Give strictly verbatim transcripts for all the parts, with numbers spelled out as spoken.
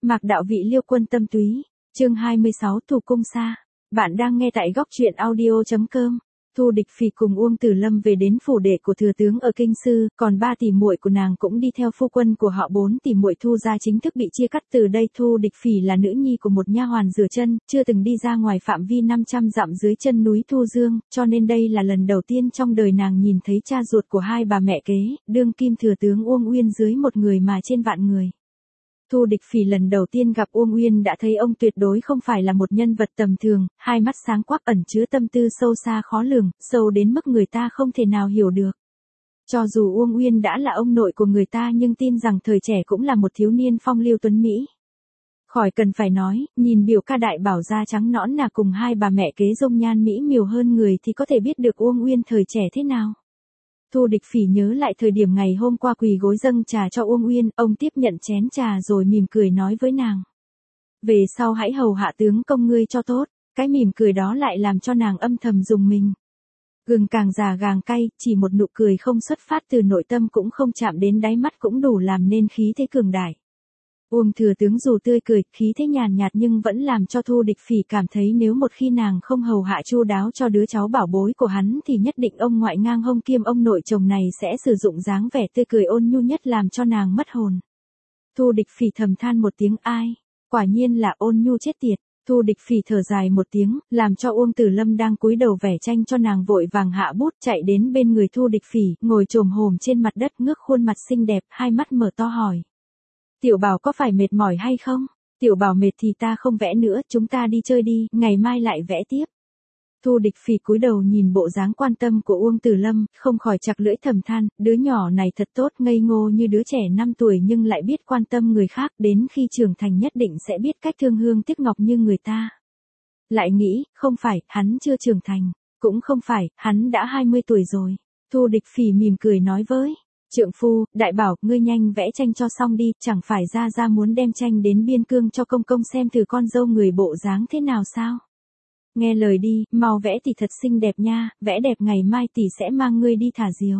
Mạc Đạo Vị Liêu Quân Tâm Túy, chương hai mươi sáu Thù Cung Xa. Bạn đang nghe tại góc truyện audio.com. Thu Địch Phỉ cùng Uông Tử Lâm về đến phủ đệ của thừa tướng ở Kinh Sư, còn ba tỷ muội của nàng cũng đi theo phu quân của họ. Bốn tỷ muội Thu gia chính thức bị chia cắt từ đây. Thu Địch Phỉ là nữ nhi của một nha hoàn rửa chân, chưa từng đi ra ngoài phạm vi năm trăm dặm dưới chân núi Thu Dương, cho nên đây là lần đầu tiên trong đời nàng nhìn thấy cha ruột của hai bà mẹ kế, đương kim thừa tướng Uông Uyên dưới một người mà trên vạn người. Thu Địch Phỉ lần đầu tiên gặp Uông Uyên đã thấy ông tuyệt đối không phải là một nhân vật tầm thường, hai mắt sáng quắc ẩn chứa tâm tư sâu xa khó lường, sâu đến mức người ta không thể nào hiểu được. Cho dù Uông Uyên đã là ông nội của người ta nhưng tin rằng thời trẻ cũng là một thiếu niên phong lưu tuấn Mỹ. Khỏi cần phải nói, nhìn biểu ca Đại Bảo da trắng nõn nà cùng hai bà mẹ kế dung nhan mỹ miều hơn người thì có thể biết được Uông Uyên thời trẻ thế nào. Thu Địch Phỉ nhớ lại thời điểm ngày hôm qua quỳ gối dâng trà cho Uông Uyên, ông tiếp nhận chén trà rồi mỉm cười nói với nàng. Về sau hãy hầu hạ tướng công ngươi cho tốt, cái mỉm cười đó lại làm cho nàng âm thầm rùng mình. Gừng càng già gàng cay, chỉ một nụ cười không xuất phát từ nội tâm cũng không chạm đến đáy mắt cũng đủ làm nên khí thế cường đại. Uông thừa tướng dù tươi cười, khí thế nhàn nhạt nhưng vẫn làm cho Thu Địch Phỉ cảm thấy nếu một khi nàng không hầu hạ chu đáo cho đứa cháu bảo bối của hắn thì nhất định ông ngoại ngang hông kiêm ông nội chồng này sẽ sử dụng dáng vẻ tươi cười ôn nhu nhất làm cho nàng mất hồn. Thu Địch Phỉ thầm than một tiếng ai, quả nhiên là ôn nhu chết tiệt. Thu Địch Phỉ thở dài một tiếng, làm cho Uông Tử Lâm đang cúi đầu vẽ tranh cho nàng vội vàng hạ bút chạy đến bên người Thu Địch Phỉ, ngồi chồm hổm trên mặt đất ngước khuôn mặt xinh đẹp, hai mắt mở to hỏi. Tiểu Bảo có phải mệt mỏi hay không? Tiểu Bảo mệt thì ta không vẽ nữa, chúng ta đi chơi đi, ngày mai lại vẽ tiếp. Thu Địch Phỉ cúi đầu nhìn bộ dáng quan tâm của Uông Tử Lâm, không khỏi chặt lưỡi thầm than, đứa nhỏ này thật tốt, ngây ngô như đứa trẻ năm tuổi nhưng lại biết quan tâm người khác, đến khi trưởng thành nhất định sẽ biết cách thương hương tiếc ngọc như người ta. Lại nghĩ, không phải, hắn chưa trưởng thành, cũng không phải, hắn đã hai mươi tuổi rồi. Thu Địch Phỉ mỉm cười nói với trượng phu, Đại Bảo, ngươi nhanh vẽ tranh cho xong đi, chẳng phải ra ra muốn đem tranh đến biên cương cho công công xem thử con dâu người bộ dáng thế nào sao? Nghe lời đi, mau vẽ thì thật xinh đẹp nha, vẽ đẹp ngày mai tỷ sẽ mang ngươi đi thả diều.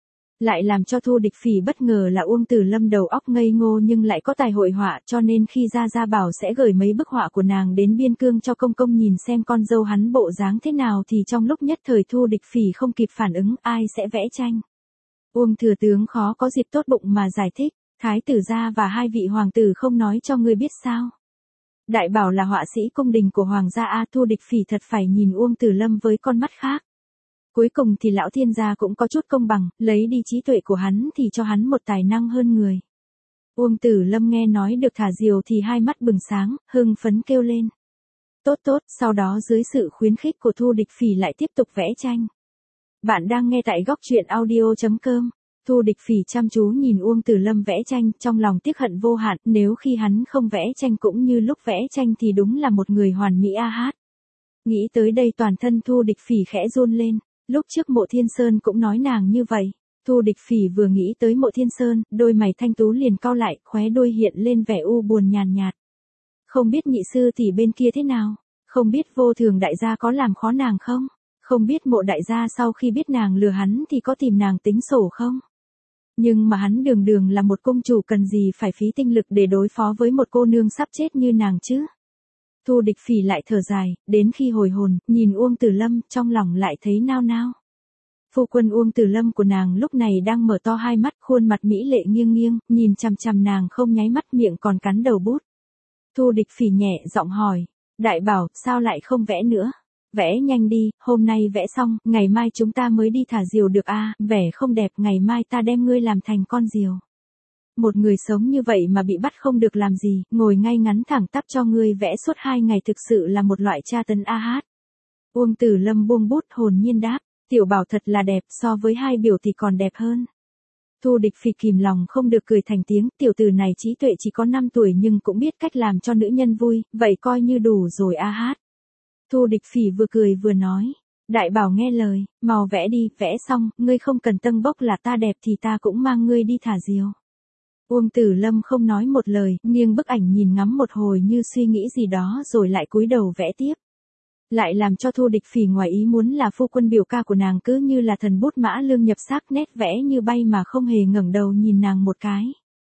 Lại làm cho Thu Địch Phỉ bất ngờ là Uông Tử Lâm đầu óc ngây ngô nhưng lại có tài hội họa, cho nên khi ra ra bảo sẽ gửi mấy bức họa của nàng đến biên cương cho công công nhìn xem con dâu hắn bộ dáng thế nào thì trong lúc nhất thời Thu Địch Phỉ không kịp phản ứng ai sẽ vẽ tranh. Uông thừa tướng khó có dịp tốt bụng mà giải thích, thái tử gia và hai vị hoàng tử không nói cho ngươi biết sao. Đại Bảo là họa sĩ cung đình của hoàng gia a. Thu Địch Phỉ thật phải nhìn Uông Tử Lâm với con mắt khác. Cuối cùng thì lão thiên gia cũng có chút công bằng, lấy đi trí tuệ của hắn thì cho hắn một tài năng hơn người. Uông Tử Lâm nghe nói được thả diều thì hai mắt bừng sáng, hưng phấn kêu lên. Tốt tốt, sau đó dưới sự khuyến khích của Thu Địch Phỉ lại tiếp tục vẽ tranh. Bạn đang nghe tại góc truyện audio.com. Thu Địch Phỉ chăm chú nhìn Uông Tử Lâm vẽ tranh, trong lòng tiếc hận vô hạn, nếu khi hắn không vẽ tranh cũng như lúc vẽ tranh thì đúng là một người hoàn mỹ a hát. Nghĩ tới đây toàn thân Thu Địch Phỉ khẽ run lên, lúc trước Mộ Thiên Sơn cũng nói nàng như vậy. Thu Địch Phỉ vừa nghĩ tới Mộ Thiên Sơn, đôi mày thanh tú liền cau lại, khóe đuôi hiện lên vẻ u buồn nhàn nhạt. Không biết nhị sư tỷ bên kia thế nào, không biết Vô Thường đại gia có làm khó nàng không? Không biết Mộ đại gia sau khi biết nàng lừa hắn thì có tìm nàng tính sổ không? Nhưng mà hắn đường đường là một công chủ cần gì phải phí tinh lực để đối phó với một cô nương sắp chết như nàng chứ? Thu Địch Phỉ lại thở dài, đến khi hồi hồn, nhìn Uông Tử Lâm, trong lòng lại thấy nao nao. Phu quân Uông Tử Lâm của nàng lúc này đang mở to hai mắt, khuôn mặt mỹ lệ nghiêng nghiêng, nhìn chằm chằm nàng không nháy mắt, miệng còn cắn đầu bút. Thu Địch Phỉ nhẹ giọng hỏi, Đại Bảo, sao lại không vẽ nữa? Vẽ nhanh đi, hôm nay vẽ xong, ngày mai chúng ta mới đi thả diều được a. À, vẻ không đẹp, ngày mai ta đem ngươi làm thành con diều. Một người sống như vậy mà bị bắt không được làm gì, ngồi ngay ngắn thẳng tắp cho ngươi vẽ suốt hai ngày thực sự là một loại tra tấn a hát. Uông Tử Lâm buông bút hồn nhiên đáp, Tiểu Bảo thật là đẹp, so với hai biểu thì còn đẹp hơn. Thu Địch Phỉ kìm lòng không được cười thành tiếng, tiểu tử này trí tuệ chỉ có năm tuổi nhưng cũng biết cách làm cho nữ nhân vui, vậy coi như đủ rồi a hát. Thu Địch Phỉ vừa cười vừa nói, Đại Bảo nghe lời, mau vẽ đi, vẽ xong, ngươi không cần tâng bốc là ta đẹp thì ta cũng mang ngươi đi thả diều. Uông Tử Lâm không nói một lời, nghiêng bức ảnh nhìn ngắm một hồi như suy nghĩ gì đó rồi lại cúi đầu vẽ tiếp. Lại làm cho Thu Địch Phỉ ngoài ý muốn là phu quân biểu ca của nàng cứ như là thần bút mã lương nhập xác, nét vẽ như bay mà không hề ngẩng đầu nhìn nàng một cái.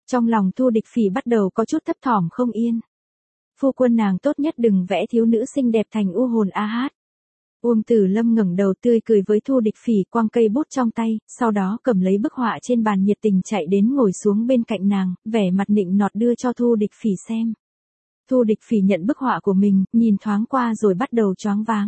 Trong lòng Thu Địch Phỉ bắt đầu có chút thấp thỏm không yên. Phu quân nàng tốt nhất đừng vẽ thiếu nữ xinh đẹp thành u hồn a hát. Uông Tử Lâm ngẩng đầu tươi cười với Thu Địch Phỉ quăng cây bút trong tay, sau đó cầm lấy bức họa trên bàn nhiệt tình chạy đến ngồi xuống bên cạnh nàng, vẻ mặt nịnh nọt đưa cho Thu Địch Phỉ xem. Thu Địch Phỉ nhận bức họa của mình, nhìn thoáng qua rồi bắt đầu choáng váng.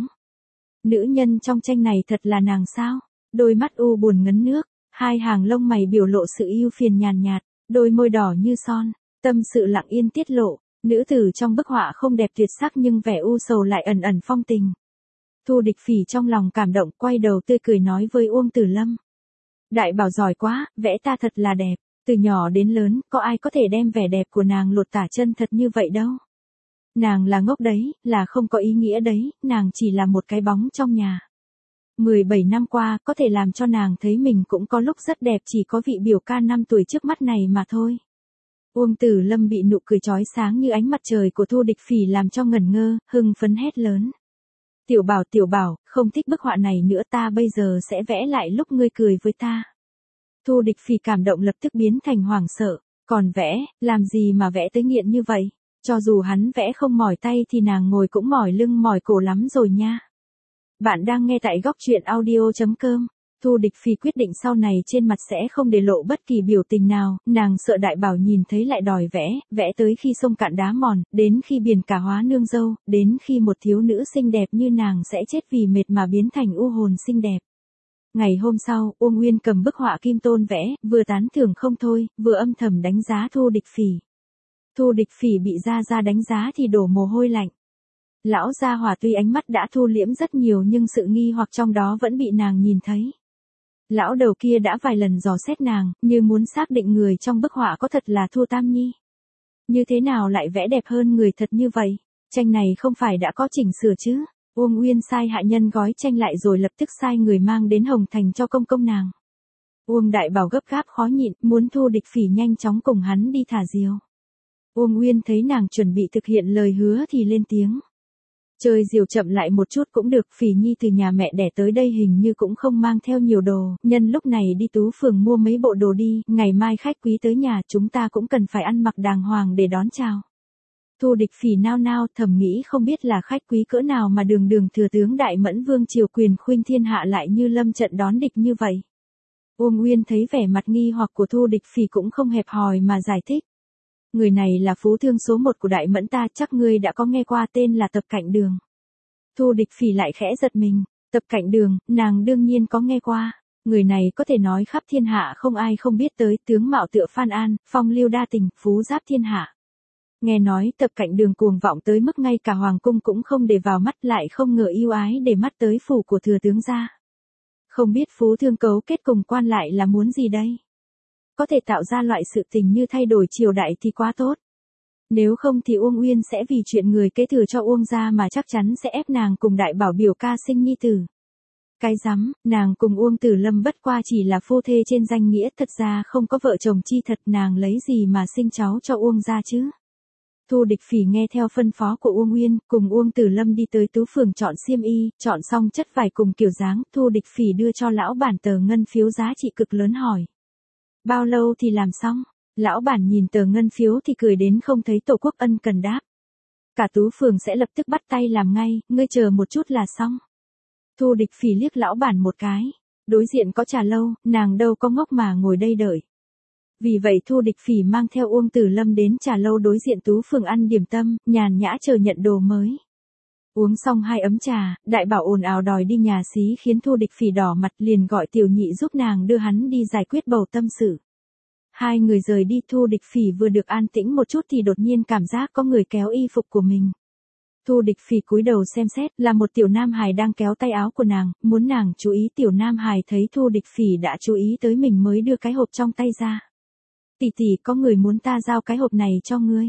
Nữ nhân trong tranh này thật là nàng sao? Đôi mắt u buồn ngấn nước, hai hàng lông mày biểu lộ sự ưu phiền nhàn nhạt, đôi môi đỏ như son, tâm sự lặng yên tiết lộ. Nữ tử trong bức họa không đẹp tuyệt sắc nhưng vẻ u sầu lại ẩn ẩn phong tình. Thu Địch Phỉ trong lòng cảm động, quay đầu tươi cười nói với Uông Tử Lâm. Đại bảo giỏi quá, vẽ ta thật là đẹp, từ nhỏ đến lớn, có ai có thể đem vẻ đẹp của nàng lột tả chân thật như vậy đâu. Nàng là ngốc đấy, là không có ý nghĩa đấy, nàng chỉ là một cái bóng trong nhà. mười bảy năm qua, có thể làm cho nàng thấy mình cũng có lúc rất đẹp, chỉ có vị biểu ca năm tuổi trước mắt này mà thôi. Uông Tử Lâm bị nụ cười chói sáng như ánh mặt trời của Thu Địch Phỉ làm cho ngẩn ngơ, hưng phấn hét lớn. Tiểu bảo tiểu bảo, không thích bức họa này nữa, ta bây giờ sẽ vẽ lại lúc ngươi cười với ta. Thu Địch Phỉ cảm động lập tức biến thành hoảng sợ, còn vẽ, làm gì mà vẽ tới nghiện như vậy, cho dù hắn vẽ không mỏi tay thì nàng ngồi cũng mỏi lưng mỏi cổ lắm rồi nha. Bạn đang nghe tại góc truyện audio chấm com. Thu Địch Phỉ quyết định sau này trên mặt sẽ không để lộ bất kỳ biểu tình nào, nàng sợ đại bảo nhìn thấy lại đòi vẽ, vẽ tới khi sông cạn đá mòn, đến khi biển cả hóa nương dâu, đến khi một thiếu nữ xinh đẹp như nàng sẽ chết vì mệt mà biến thành u hồn xinh đẹp. Ngày hôm sau, Uông Nguyên cầm bức họa kim tôn vẽ, vừa tán thưởng không thôi, vừa âm thầm đánh giá Thu Địch Phỉ. Thu Địch Phỉ bị Gia Gia đánh giá thì đổ mồ hôi lạnh. Lão gia hỏa tuy ánh mắt đã thu liễm rất nhiều nhưng sự nghi hoặc trong đó vẫn bị nàng nhìn thấy. Lão đầu kia đã vài lần dò xét nàng, như muốn xác định người trong bức họa có thật là Thu Tam Nhi. Như thế nào lại vẽ đẹp hơn người thật như vậy? Tranh này không phải đã có chỉnh sửa chứ? Uông Nguyên sai hạ nhân gói tranh lại rồi lập tức sai người mang đến Hồng Thành cho công công nàng. Uông Đại Bảo gấp gáp khó nhịn, muốn Thu Địch Phỉ nhanh chóng cùng hắn đi thả diều. Uông Nguyên thấy nàng chuẩn bị thực hiện lời hứa thì lên tiếng. Chơi diều chậm lại một chút cũng được, Phỉ Nhi từ nhà mẹ đẻ tới đây hình như cũng không mang theo nhiều đồ, nhân lúc này đi Tú Phường mua mấy bộ đồ đi, ngày mai khách quý tới nhà chúng ta cũng cần phải ăn mặc đàng hoàng để đón chào. Thu Địch Phỉ nao nao thầm nghĩ không biết là khách quý cỡ nào mà đường đường thừa tướng Đại Mẫn Vương triều quyền khuynh thiên hạ lại như lâm trận đón địch như vậy. Uông Nguyên thấy vẻ mặt nghi hoặc của Thu Địch Phỉ cũng không hẹp hòi mà giải thích. Người này là phú thương số một của Đại Mẫn ta, chắc ngươi đã có nghe qua tên là Tập Cạnh Đường. Thu Địch Phỉ lại khẽ giật mình, Tập Cạnh Đường, nàng đương nhiên có nghe qua. Người này có thể nói khắp thiên hạ không ai không biết tới, tướng mạo tựa Phan An, phong lưu đa tình, phú giáp thiên hạ. Nghe nói Tập Cạnh Đường cuồng vọng tới mức ngay cả hoàng cung cũng không để vào mắt, lại không ngờ yêu ái để mắt tới phủ của thừa tướng gia. Không biết phú thương cấu kết cùng quan lại là muốn gì đây? Có thể tạo ra loại sự tình như thay đổi triều đại thì quá tốt. Nếu không thì Uông Uyên sẽ vì chuyện người kế thừa cho Uông gia mà chắc chắn sẽ ép nàng cùng Đại Bảo biểu ca sinh nhi tử. Cái rắm, nàng cùng Uông Tử Lâm bất qua chỉ là phu thê trên danh nghĩa, thật ra không có vợ chồng chi thật, nàng lấy gì mà sinh cháu cho Uông gia chứ? Thu Địch Phỉ nghe theo phân phó của Uông Uyên, cùng Uông Tử Lâm đi tới Tú Phường chọn xiêm y, chọn xong chất vải cùng kiểu dáng, Thu Địch Phỉ đưa cho lão bản tờ ngân phiếu giá trị cực lớn hỏi. Bao lâu thì làm xong? Lão bản nhìn tờ ngân phiếu thì cười đến không thấy tổ quốc ân cần đáp. Cả Tú Phường sẽ lập tức bắt tay làm ngay, ngươi chờ một chút là xong. Thu Địch Phỉ liếc lão bản một cái. Đối diện có trà lâu, nàng đâu có ngốc mà ngồi đây đợi. Vì vậy Thu Địch Phỉ mang theo Uông Tử Lâm đến trà lâu đối diện Tú Phường ăn điểm tâm, nhàn nhã chờ nhận đồ mới. Uống xong hai ấm trà, Đại Bảo ồn ào đòi đi nhà xí khiến Thu Địch Phỉ đỏ mặt, liền gọi Tiểu Nhị giúp nàng đưa hắn đi giải quyết bầu tâm sự. Hai người rời đi, Thu Địch Phỉ vừa được an tĩnh một chút thì đột nhiên cảm giác có người kéo y phục của mình. Thu Địch Phỉ cúi đầu xem xét, là một tiểu nam hài đang kéo tay áo của nàng, muốn nàng chú ý. Tiểu nam hài thấy Thu Địch Phỉ đã chú ý tới mình mới đưa cái hộp trong tay ra. Tỷ tỷ, có người muốn ta giao cái hộp này cho ngươi.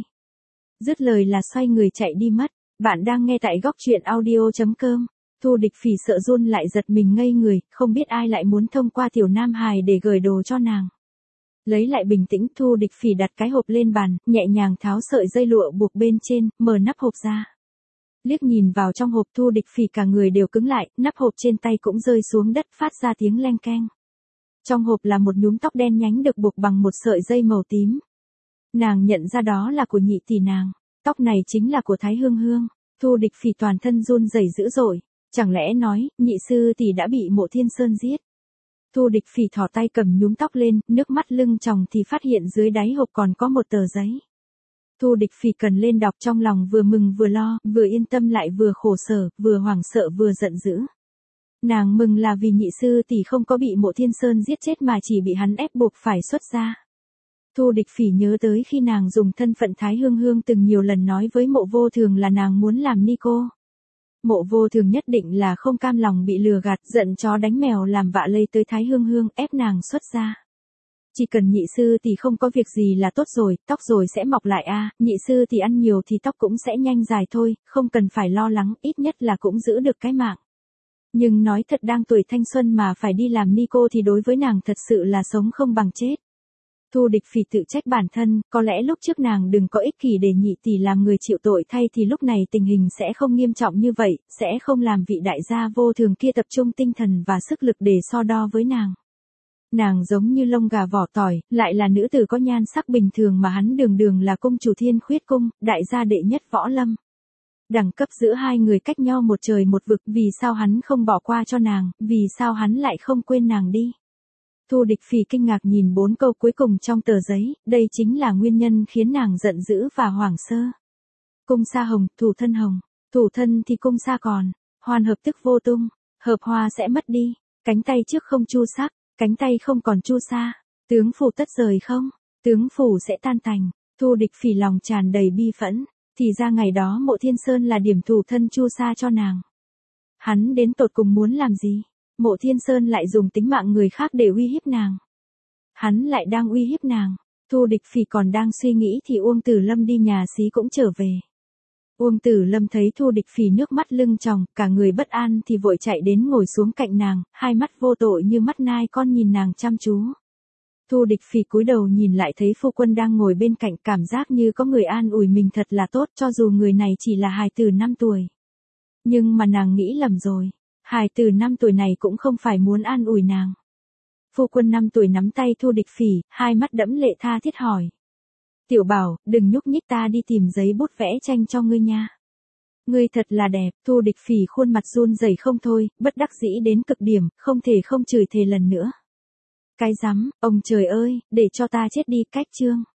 Dứt lời là xoay người chạy đi mất. Bạn đang nghe tại góc truyện audio chấm com. Thu Địch Phỉ sợ run lại giật mình ngây người, không biết ai lại muốn thông qua tiểu nam hài để gửi đồ cho nàng. Lấy lại bình tĩnh, Thu Địch Phỉ đặt cái hộp lên bàn, nhẹ nhàng tháo sợi dây lụa buộc bên trên, mở nắp hộp ra. Liếc nhìn vào trong hộp, Thu Địch Phỉ cả người đều cứng lại, nắp hộp trên tay cũng rơi xuống đất phát ra tiếng leng keng. Trong hộp là một nhúm tóc đen nhánh được buộc bằng một sợi dây màu tím. Nàng nhận ra đó là của nhị tỷ nàng, tóc này chính là của Thái Hương Hương. Thu Địch Phỉ toàn thân run rẩy dữ dội, chẳng lẽ nói, nhị sư tỷ đã bị Mộ Thiên Sơn giết. Thu Địch Phỉ thò tay cầm nhúm tóc lên, nước mắt lưng tròng thì phát hiện dưới đáy hộp còn có một tờ giấy. Thu Địch Phỉ cần lên đọc, trong lòng vừa mừng vừa lo, vừa yên tâm lại vừa khổ sở, vừa hoảng sợ vừa giận dữ. Nàng mừng là vì nhị sư tỷ không có bị Mộ Thiên Sơn giết chết mà chỉ bị hắn ép buộc phải xuất gia. Thu Địch Phỉ nhớ tới khi nàng dùng thân phận Thái Hương Hương từng nhiều lần nói với Mộ Vô Thường là nàng muốn làm ni cô. Mộ Vô Thường nhất định là không cam lòng bị lừa gạt, giận chó đánh mèo làm vạ lây tới Thái Hương Hương ép nàng xuất gia. Chỉ cần nhị sư tỷ không có việc gì là tốt rồi, tóc rồi sẽ mọc lại a, à, nhị sư tỷ ăn nhiều thì tóc cũng sẽ nhanh dài thôi, không cần phải lo lắng, ít nhất là cũng giữ được cái mạng. Nhưng nói thật, đang tuổi thanh xuân mà phải đi làm ni cô thì đối với nàng thật sự là sống không bằng chết. Thu Địch Phỉ tự trách bản thân, có lẽ lúc trước nàng đừng có ích kỷ để nhị tỷ làm người chịu tội thay thì lúc này tình hình sẽ không nghiêm trọng như vậy, sẽ không làm vị đại gia Vô Thường kia tập trung tinh thần và sức lực để so đo với nàng. Nàng giống như lông gà vỏ tỏi, lại là nữ tử có nhan sắc bình thường mà hắn đường đường là cung chủ Thiên Khuyết Cung, đại gia đệ nhất võ lâm. Đẳng cấp giữa hai người cách nhau một trời một vực, vì sao hắn không bỏ qua cho nàng, vì sao hắn lại không quên nàng đi. Thu Địch Phỉ kinh ngạc nhìn bốn câu cuối cùng trong tờ giấy, đây chính là nguyên nhân khiến nàng giận dữ và hoảng sơ. Cung sa hồng, thủ thân hồng, thủ thân thì cung sa còn, hoàn hợp tức vô tung, hợp hoa sẽ mất đi, cánh tay trước không chu sắc, cánh tay không còn chu sa, tướng phủ tất rời không, tướng phủ sẽ tan tành. Thu Địch Phỉ lòng tràn đầy bi phẫn, thì ra ngày đó Mộ Thiên Sơn là điểm thủ thân chu sa cho nàng. Hắn đến tột cùng muốn làm gì? Mộ Thiên Sơn lại dùng tính mạng người khác để uy hiếp nàng. Hắn lại đang uy hiếp nàng. Thu Địch Phỉ còn đang suy nghĩ thì Uông Tử Lâm đi nhà xí cũng trở về. Uông Tử Lâm thấy Thu Địch Phỉ nước mắt lưng tròng, cả người bất an thì vội chạy đến ngồi xuống cạnh nàng, hai mắt vô tội như mắt nai con nhìn nàng chăm chú. Thu Địch Phỉ cúi đầu nhìn lại thấy phu quân đang ngồi bên cạnh, cảm giác như có người an ủi mình thật là tốt, cho dù người này chỉ là hài tử năm tuổi. Nhưng mà nàng nghĩ lầm rồi. Hài tử năm tuổi này cũng không phải muốn an ủi nàng. Phu quân năm tuổi nắm tay Thu Địch Phỉ, hai mắt đẫm lệ tha thiết hỏi. Tiểu Bảo, đừng nhúc nhích, ta đi tìm giấy bút vẽ tranh cho ngươi nha. Ngươi thật là đẹp. Thu Địch Phỉ khuôn mặt run rẩy không thôi, bất đắc dĩ đến cực điểm, không thể không chửi thề lần nữa. Cái rắm, ông trời ơi, để cho ta chết đi, cách chương.